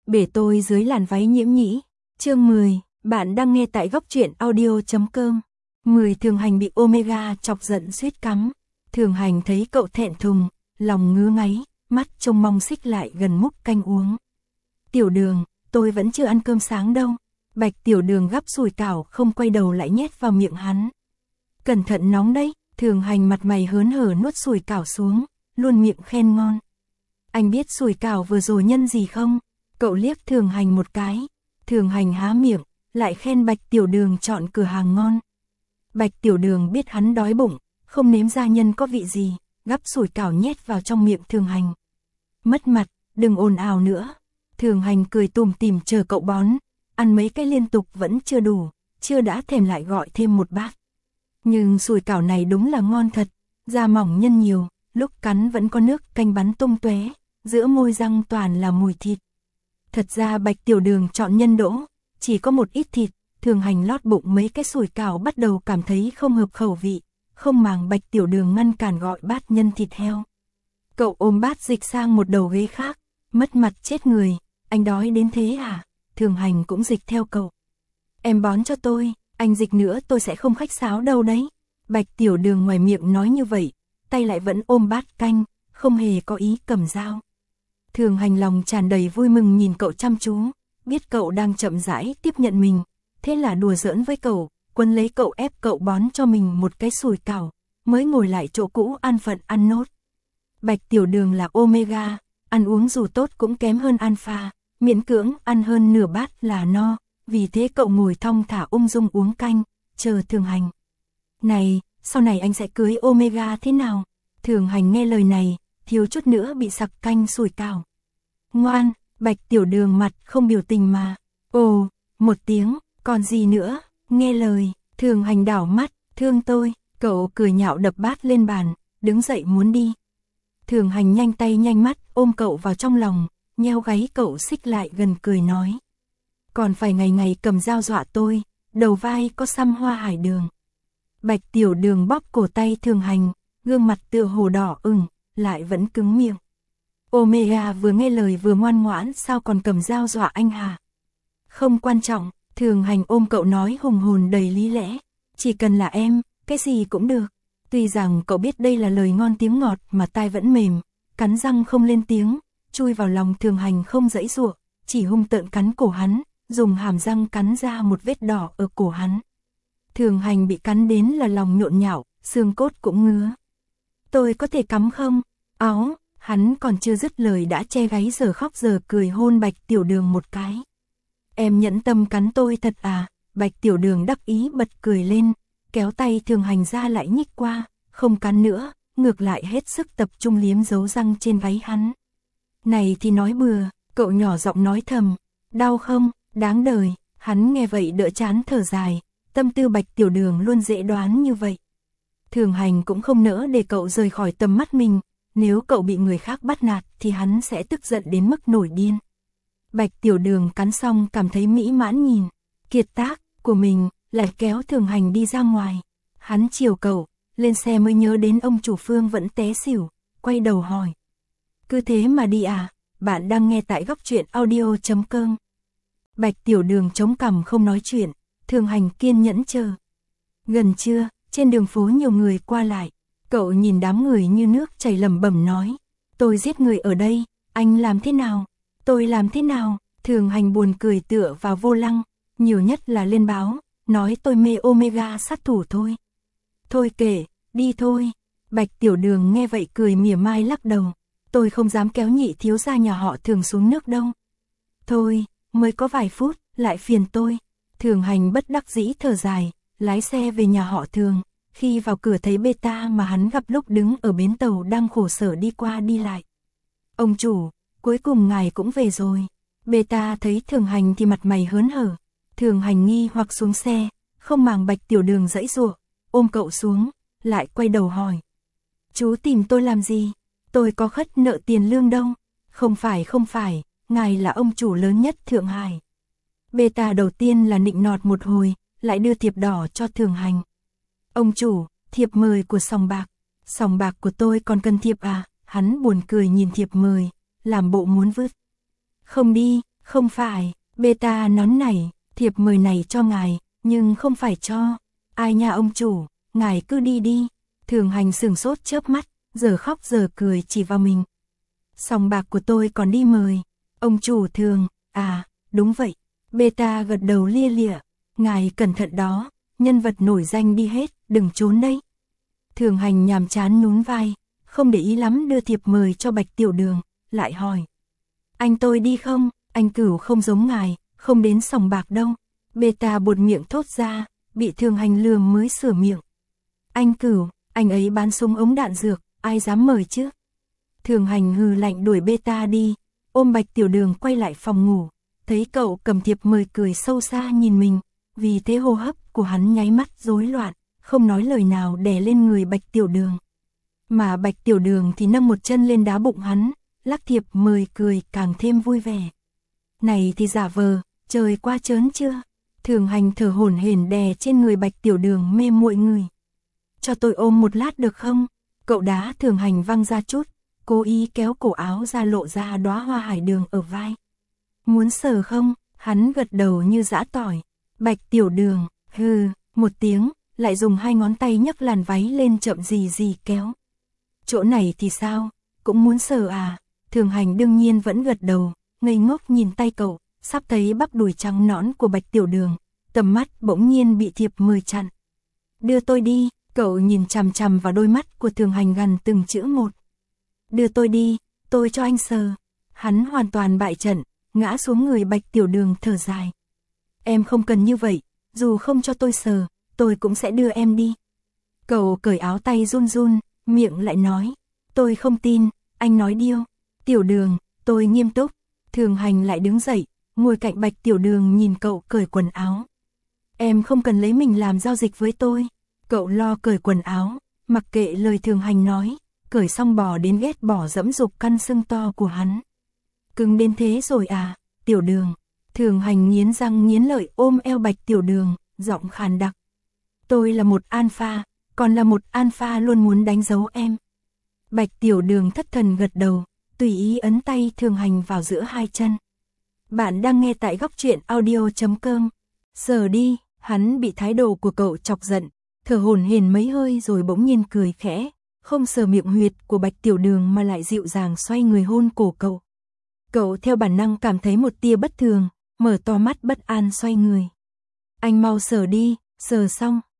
bể tôi dưới làn váy nhiễm nhĩ. Chương 10, bạn đang nghe tại góc truyện audio.com. 10 Thường Hành bị Omega chọc giận suýt cắm. Thường Hành thấy cậu thẹn thùng, lòng ngứa ngáy, mắt trông mong xích lại gần múc canh uống. Tiểu Đường, tôi vẫn chưa ăn cơm sáng đâu. Bạch Tiểu Đường gắp sủi cảo không quay đầu lại nhét vào miệng hắn. Cẩn thận nóng đấy. Thường Hành mặt mày hớn hở nuốt sủi cảo xuống, luôn miệng khen ngon. Anh biết sủi cảo vừa rồi nhân gì không? Cậu liếc Thường Hành một cái. Thường Hành há miệng, lại khen Bạch Tiểu Đường chọn cửa hàng ngon. Bạch Tiểu Đường biết hắn đói bụng, không nếm ra nhân có vị gì, gắp sủi cảo nhét vào trong miệng Thường Hành. Mất mặt, đừng ồn ào nữa. Thường Hành cười tủm tỉm chờ cậu bón, ăn mấy cái liên tục vẫn chưa đủ, chưa đã thèm lại gọi thêm một bát. Nhưng sủi cảo này đúng là ngon thật, da mỏng nhân nhiều, lúc cắn vẫn có nước canh bắn tung tóe, giữa môi răng toàn là mùi thịt. Thật ra Bạch Tiểu Đường chọn nhân đỗ, chỉ có một ít thịt, Thường Hành lót bụng mấy cái sủi cảo bắt đầu cảm thấy không hợp khẩu vị, không màng Bạch Tiểu Đường ngăn cản gọi bát nhân thịt heo. Cậu ôm bát dịch sang một đầu ghế khác, mất mặt chết người, anh đói đến thế à? Thường Hành cũng dịch theo cậu. Em bón cho tôi, anh dịch nữa tôi sẽ không khách sáo đâu đấy. Bạch Tiểu Đường ngoài miệng nói như vậy, tay lại vẫn ôm bát canh, không hề có ý cầm dao. Thường Hành lòng tràn đầy vui mừng nhìn cậu chăm chú, biết cậu đang chậm rãi tiếp nhận mình, thế là đùa giỡn với cậu, quấn lấy cậu ép cậu bón cho mình một cái sủi cảo, mới ngồi lại chỗ cũ an phận ăn nốt. Bạch Tiểu Đường là Omega, ăn uống dù tốt cũng kém hơn Alpha, miễn cưỡng ăn hơn nửa bát là no, vì thế cậu ngồi thong thả ung dung uống canh, chờ Thường Hành. Này, sau này anh sẽ cưới Omega thế nào? Thường Hành nghe lời này, thiếu chút nữa bị sặc canh sủi cảo. Ngoan, Bạch Tiểu Đường mặt không biểu tình mà. Ồ, một tiếng, còn gì nữa, nghe lời. Thường Hành đảo mắt, thương tôi, cậu cười nhạo đập bát lên bàn, đứng dậy muốn đi. Thường Hành nhanh tay nhanh mắt ôm cậu vào trong lòng, nheo gáy cậu xích lại gần cười nói. Còn phải ngày ngày cầm dao dọa tôi, đầu vai có xăm hoa hải đường. Bạch Tiểu Đường bóp cổ tay Thường Hành, gương mặt tựa hồ đỏ ửng, lại vẫn cứng miệng. Omega vừa nghe lời vừa ngoan ngoãn sao còn cầm dao dọa anh hả? Không quan trọng, Thường Hành ôm cậu nói hùng hồn đầy lý lẽ. Chỉ cần là em, cái gì cũng được. Tuy rằng cậu biết đây là lời ngon tiếng ngọt mà tai vẫn mềm, cắn răng không lên tiếng, chui vào lòng Thường Hành không giãy giụa, chỉ hung tợn cắn cổ hắn, dùng hàm răng cắn ra một vết đỏ ở cổ hắn. Thường Hành bị cắn đến là lòng nhộn nhạo, xương cốt cũng ngứa. Tôi có thể cắm không? Áo, hắn còn chưa dứt lời đã che gáy giờ khóc giờ cười hôn Bạch Tiểu Đường một cái. Em nhẫn tâm cắn tôi thật à? Bạch Tiểu Đường đắc ý bật cười lên, kéo tay Thường Hành ra lại nhích qua, không cắn nữa, ngược lại hết sức tập trung liếm dấu răng trên gáy hắn. Này thì nói bừa, cậu nhỏ giọng nói thầm, đau không, đáng đời, hắn nghe vậy đỡ chán thở dài, tâm tư Bạch Tiểu Đường luôn dễ đoán như vậy. Thường Hành cũng không nỡ để cậu rời khỏi tầm mắt mình, nếu cậu bị người khác bắt nạt thì hắn sẽ tức giận đến mức nổi điên. Bạch Tiểu Đường cắn xong cảm thấy mỹ mãn nhìn, kiệt tác của mình, lại kéo Thường Hành đi ra ngoài. Hắn chiều cậu, lên xe mới nhớ đến ông chủ Phương vẫn té xỉu, quay đầu hỏi. Cứ thế mà đi à? Bạn đang nghe tại góc truyện audio.com. Bạch Tiểu Đường chống cằm không nói chuyện, Thường Hành kiên nhẫn chờ. Gần trưa, trên đường phố nhiều người qua lại, cậu nhìn đám người như nước chảy lẩm bẩm nói. Tôi giết người ở đây, anh làm thế nào? Tôi làm thế nào? Thường Hành buồn cười tựa vào vô lăng, nhiều nhất là lên báo, nói tôi mê Omega sát thủ thôi. Thôi kệ, đi thôi. Bạch Tiểu Đường nghe vậy cười mỉa mai lắc đầu. Tôi không dám kéo nhị thiếu gia nhà họ Thường xuống nước đâu. Thôi, mới có vài phút, lại phiền tôi. Thường Hành bất đắc dĩ thở dài, lái xe về nhà họ Thường. Khi vào cửa thấy Beta mà hắn gặp lúc đứng ở bến tàu đang khổ sở đi qua đi lại. Ông chủ, cuối cùng ngài cũng về rồi. Beta thấy Thường Hành thì mặt mày hớn hở. Thường Hành nghi hoặc xuống xe, không màng Bạch Tiểu Đường giãy giụa, ôm cậu xuống, lại quay đầu hỏi. Chú tìm tôi làm gì? Tôi có khất nợ tiền lương đâu. Không phải, ngài là ông chủ lớn nhất Thượng Hải. Beta đầu tiên là nịnh nọt một hồi, lại đưa thiệp đỏ cho Thường Hành. Ông chủ, thiệp mời của sòng bạc. Sòng bạc của tôi còn cần thiệp à? Hắn buồn cười nhìn thiệp mời, làm bộ muốn vứt. Không phải, beta nón này, thiệp mời này cho ngài, nhưng không phải cho. Ai nha ông chủ, ngài cứ đi đi. Thường Hành sửng sốt chớp mắt, giờ khóc giờ cười chỉ vào mình. Sòng bạc của tôi còn đi mời. Ông chủ Thường, à, đúng vậy. Beta gật đầu lia lịa. Ngài cẩn thận đó, nhân vật nổi danh đi hết, đừng trốn đây. Thường Hành nhàm chán nhún vai, không để ý lắm đưa thiệp mời cho Bạch Tiểu Đường, lại hỏi. Anh tôi đi không? Anh Cửu không giống ngài, không đến sòng bạc đâu. Beta buột miệng thốt ra, bị Thường Hành lườm mới sửa miệng. Anh Cửu, anh ấy bán súng ống đạn dược, ai dám mời chứ? Thường Hành hừ lạnh đuổi Beta đi, ôm Bạch Tiểu Đường quay lại phòng ngủ, thấy cậu cầm thiệp mời cười sâu xa nhìn mình, vì thế hô hấp của hắn nháy mắt rối loạn, không nói lời nào đè lên người Bạch Tiểu Đường. Mà Bạch Tiểu Đường thì nâng một chân lên đá bụng hắn, lắc thiệp mời cười càng thêm vui vẻ. Này thì giả vờ, trời qua chớn chưa? Thường Hành thở hổn hển đè trên người Bạch Tiểu Đường mê muội người. Cho tôi ôm một lát được không? Cậu đá Thường Hành văng ra chút, cố ý kéo cổ áo ra lộ ra đóa hoa hải đường ở vai. Muốn sờ không? Hắn gật đầu như giã tỏi. Bạch Tiểu Đường, hừ, một tiếng, lại dùng hai ngón tay nhấc làn váy lên chậm gì kéo. Chỗ này thì sao? Cũng muốn sờ à? Thường Hành đương nhiên vẫn gật đầu, ngây ngốc nhìn tay cậu, sắp thấy bắp đùi trắng nõn của Bạch Tiểu Đường, tầm mắt bỗng nhiên bị thiệp mời chặn. Đưa tôi đi, cậu nhìn chằm chằm vào đôi mắt của Thường Hành gần từng chữ một. Đưa tôi đi, tôi cho anh sờ. Hắn hoàn toàn bại trận, ngã xuống người Bạch Tiểu Đường thở dài. Em không cần như vậy, dù không cho tôi sờ, tôi cũng sẽ đưa em đi. Cậu cởi áo tay run run, miệng lại nói, tôi không tin, anh nói điêu. Tiểu Đường, tôi nghiêm túc. Thường Hành lại đứng dậy, ngồi cạnh Bạch Tiểu Đường nhìn cậu cởi quần áo. Em không cần lấy mình làm giao dịch với tôi. Cậu lo cởi quần áo, mặc kệ lời Thường Hành nói, cởi xong bò đến ghét bỏ dẫm dục căn xương to của hắn. Cứng đến thế rồi à, Tiểu Đường. Thường Hành nghiến răng nghiến lợi ôm eo Bạch Tiểu Đường, giọng khàn đặc. Tôi là một alpha, còn là một alpha luôn muốn đánh dấu em. Bạch Tiểu Đường thất thần gật đầu, tùy ý ấn tay Thường Hành vào giữa hai chân. Bạn đang nghe tại góc truyện audio.com. Giờ đi, hắn bị thái độ của cậu chọc giận, thở hổn hển mấy hơi rồi bỗng nhiên cười khẽ, không sờ miệng huyệt của Bạch Tiểu Đường mà lại dịu dàng xoay người hôn cổ cậu. Cậu theo bản năng cảm thấy một tia bất thường, mở to mắt bất an xoay người. Anh mau sờ đi, sờ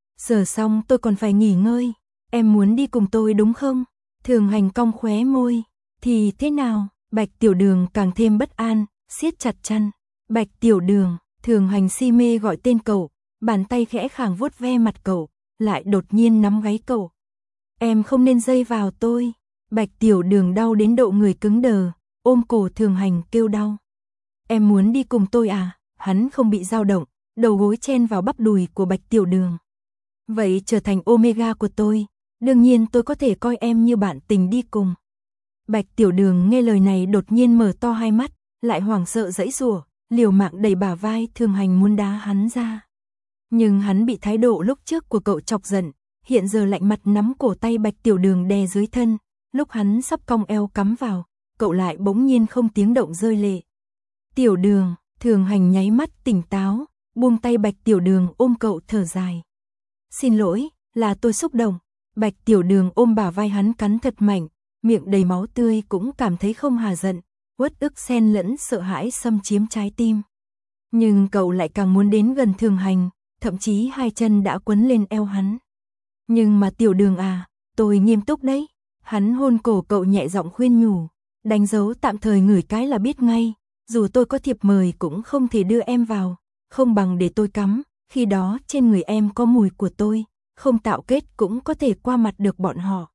xong tôi còn phải nghỉ ngơi. Em muốn đi cùng tôi đúng không? Thường Hành cong khóe môi. Thì thế nào? Bạch Tiểu Đường càng thêm bất an, siết chặt chăn. Bạch Tiểu Đường, Thường Hành si mê gọi tên cậu, bàn tay khẽ khàng vuốt ve mặt cậu, lại đột nhiên nắm gáy cậu. Em không nên dây vào tôi. Bạch Tiểu Đường đau đến độ người cứng đờ, ôm cổ Thường Hành kêu đau. Em muốn đi cùng tôi à? Hắn không bị dao động, đầu gối chen vào bắp đùi của Bạch Tiểu Đường. Vậy trở thành Omega của tôi, đương nhiên tôi có thể coi em như bạn tình đi cùng. Bạch Tiểu Đường nghe lời này đột nhiên mở to hai mắt, lại hoảng sợ giãy giụa, liều mạng đẩy bả vai Thường Hành muốn đá hắn ra. Nhưng hắn bị thái độ lúc trước của cậu chọc giận, hiện giờ lạnh mặt nắm cổ tay Bạch Tiểu Đường đè dưới thân, lúc hắn sắp cong eo cắm vào, cậu lại bỗng nhiên không tiếng động rơi lệ. Tiểu Đường, Thường Hành nháy mắt tỉnh táo, buông tay Bạch Tiểu Đường ôm cậu thở dài. Xin lỗi, là tôi xúc động. Bạch Tiểu Đường ôm bả vai hắn cắn thật mạnh, miệng đầy máu tươi cũng cảm thấy không hà giận, uất ức xen lẫn sợ hãi xâm chiếm trái tim. Nhưng cậu lại càng muốn đến gần Thường Hành, thậm chí hai chân đã quấn lên eo hắn. Nhưng mà Tiểu Đường à, tôi nghiêm túc đấy. Hắn hôn cổ cậu nhẹ giọng khuyên nhủ, đánh dấu tạm thời ngửi cái là biết ngay, dù tôi có thiệp mời cũng không thể đưa em vào, không bằng để tôi cắm, khi đó trên người em có mùi của tôi, không tạo kết cũng có thể qua mặt được bọn họ.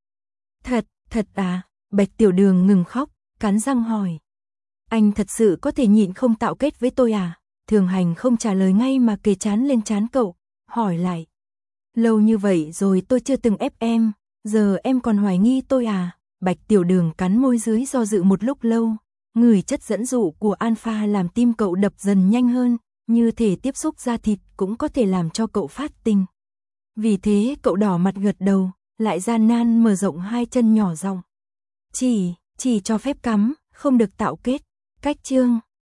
Thật à? Bạch Tiểu Đường ngừng khóc, cắn răng hỏi. Anh thật sự có thể nhịn không tạo kết với tôi à? Thường Hành không trả lời ngay mà kề trán lên trán cậu, hỏi lại. Lâu như vậy rồi tôi chưa từng ép em, giờ em còn hoài nghi tôi à? Bạch Tiểu Đường cắn môi dưới do dự một lúc lâu, ngửi chất dẫn dụ của alpha làm tim cậu đập dần nhanh hơn, như thể tiếp xúc da thịt cũng có thể làm cho cậu phát tình. Vì thế cậu đỏ mặt gật đầu, lại gian nan mở rộng hai chân nhỏ giọng. Chỉ cho phép cắm, không được tạo kết. Cách chương